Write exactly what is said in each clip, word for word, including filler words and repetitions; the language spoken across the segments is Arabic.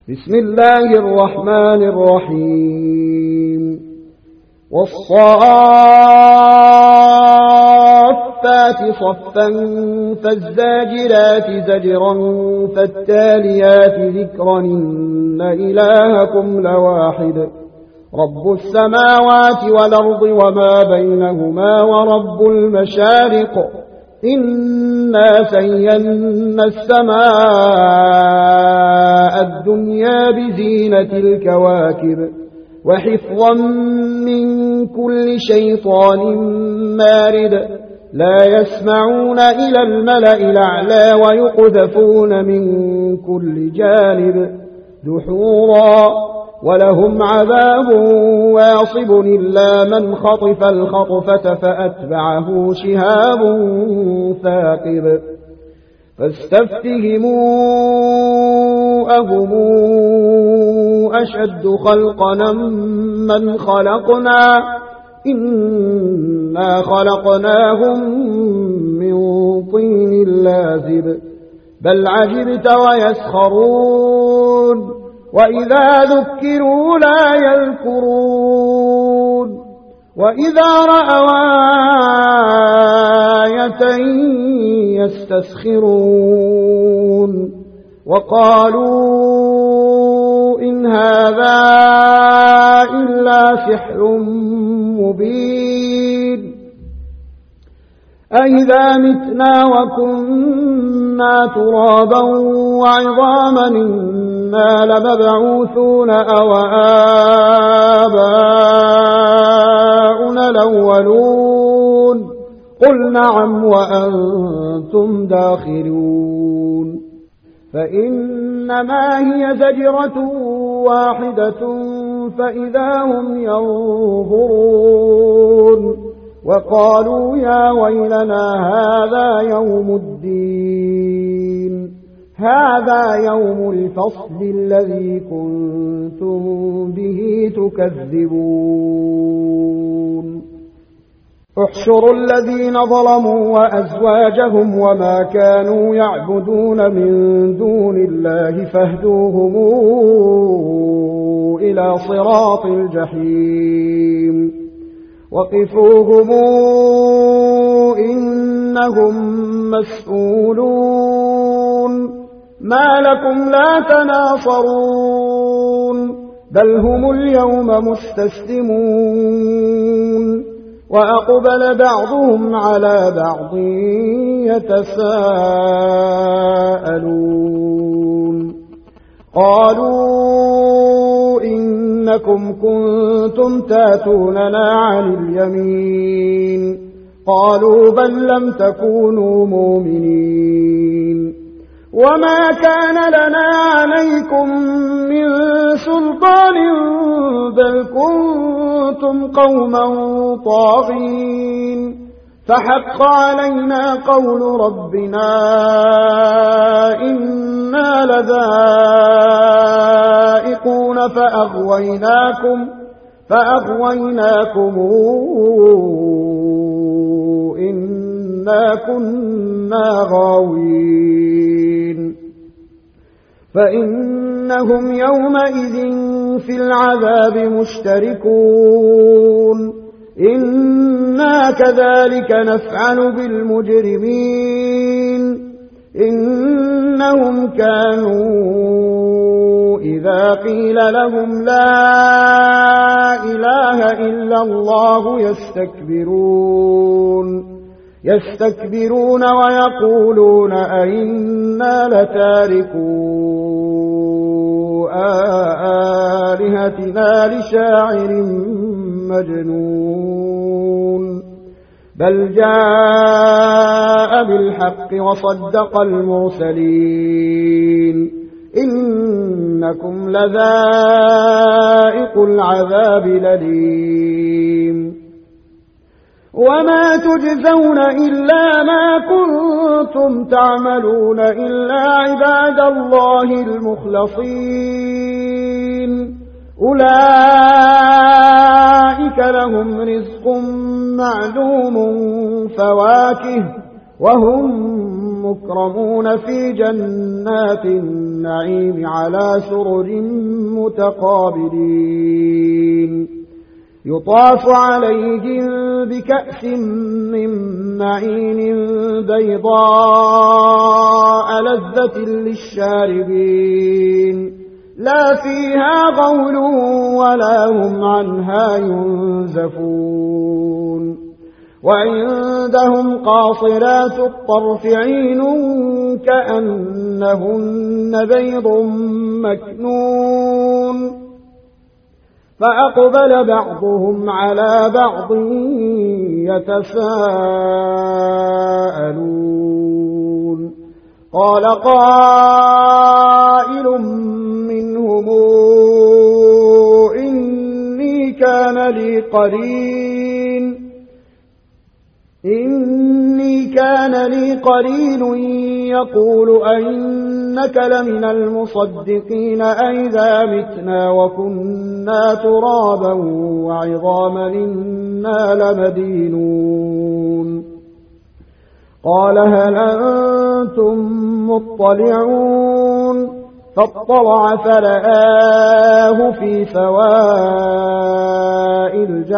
بسم الله الرحمن الرحيم والصافات صفا فالزاجرات زجرا فالتاليات ذكرا إن إلهكم لواحد رب السماوات والأرض وما بينهما ورب المشارق إنا زينا السماء الدنيا بزينة الكواكب وحفظا من كل شيطان مارد لا يسمعون إلى الملأ الأعلى ويقذفون من كل جانب دحورا ولهم عذاب واصب إلا من خطف الخطفة فأتبعه شهاب ثاقب فاستفتهموا أهم أشد خلقنا من خلقنا إنا خلقناهم من طين لازب بل عجبت ويسخرون وإذا ذكروا لا يذكرون وإذا رأوا آية يستسخرون وقالوا إن هذا إلا سحر مبين أئذا متنا وكنا ترابا وعظاما إنا لمبعوثون أو آباؤنا الأولون قل نعم وأنتم داخرون فإنما هي زجرة واحدة فإذا هم ينظرون وقالوا يا ويلنا هذا يوم الدين هذا يوم الفصل الذي كنتم به تكذبون احشروا الذين ظلموا وأزواجهم وما كانوا يعبدون من دون الله فاهدوهم إلى صراط الجحيم وقفوهم إنهم مسؤولون ما لكم لا تناصرون بل هم اليوم مستسلمون وأقبل بعضهم على بعض يتساءلون قالوا إنكم كنتم تاتوننا عن اليمين قالوا بل لم تكونوا مؤمنين وما كان لنا عليكم من سلطان بل كنتم قوما طاغين فحق علينا قول ربنا إنا لذائقون فأغويناكم فأغويناكم إنا كنا غاوين فإنهم يومئذ في العذاب مشتركون إنا كذلك نفعل بالمجرمين إنهم كانوا إذا قيل لهم لا إله إلا الله يستكبرون يستكبرون ويقولون أئنا لتاركو آلهتنا لشاعر مجنون بل جاء بالحق وصدق المرسلين إنكم لذائق العذاب الأليم وما تجزون إلا ما كنتم تعملون إلا عباد الله المخلصين أولئك لهم رزق معلوم فواكه وهم مكرمون في جنات النعيم على سرر متقابلين يطاف عليهم بكأس من معين بيضاء لذة للشاربين لا فيها غول ولا هم عنها ينزفون وعندهم قاصرات الطرف عين كأنهن بيض مكنون فأقبل بعضهم على بعض يتساءلون قال قائل منهم إني كان لي قرين إني كان لي قرين يقول أئنك لمن المصدقين أئذا متنا وكنا ترابا وعظاما إنا لمدينون قال هل أنتم مطلعون فاطلع فرآه في سواء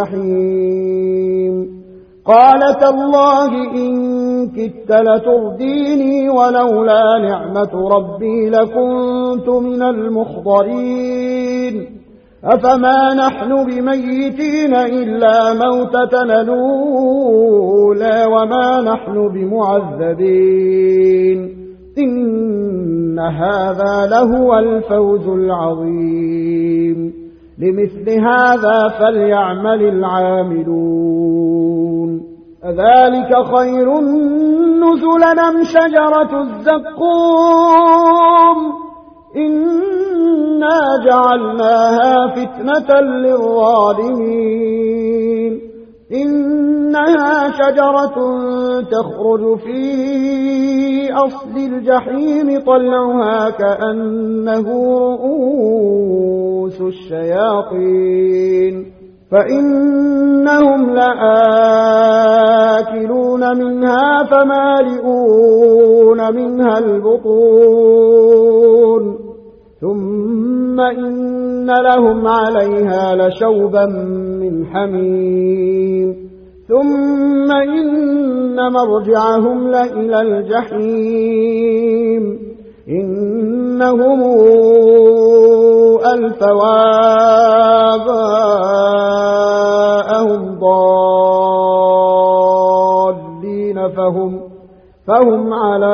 الجحيم قال تالله إن كدت لترديني ولولا نعمة ربي لكنت من المحضرين أفما نحن بميتين إلا موتتنا الأولى وما نحن بمعذبين إن هذا لهو الفوز العظيم لمثل هذا فليعمل العاملون أذلك خير نزلا أم شجرة الزقوم إنا جعلناها فتنة للظالمين إنها شجرة تخرج في أصل الجحيم طلعها كأنه رؤوس الشياطين فإنهم لآكلون منها فمالئون منها البطون ثم إن لهم عليها لشوبا من حميم ثم إن مرجعهم لإلى الجحيم إنهم ألفوا آباءهم ضالين فهم, فهم على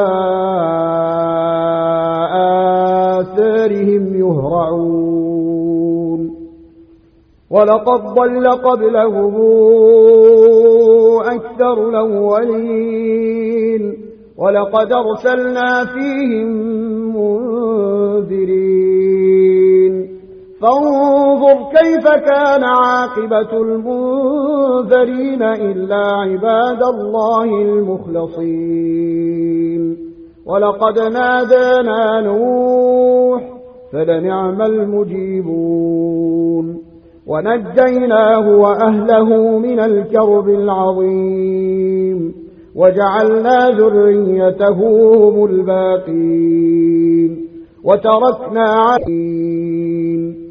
آثارهم يهرعون ولقد ضل قبلهم أكثر الأولين ولقد أرسلنا فيهم منذرين فانظر كيف كان عاقبة المنذرين إلا عباد الله المخلصين ولقد نادانا نوح فلنعم المجيبون ونجيناه وأهله من الكرب العظيم وجعلنا ذريته هم الباقين وتركنا عليهم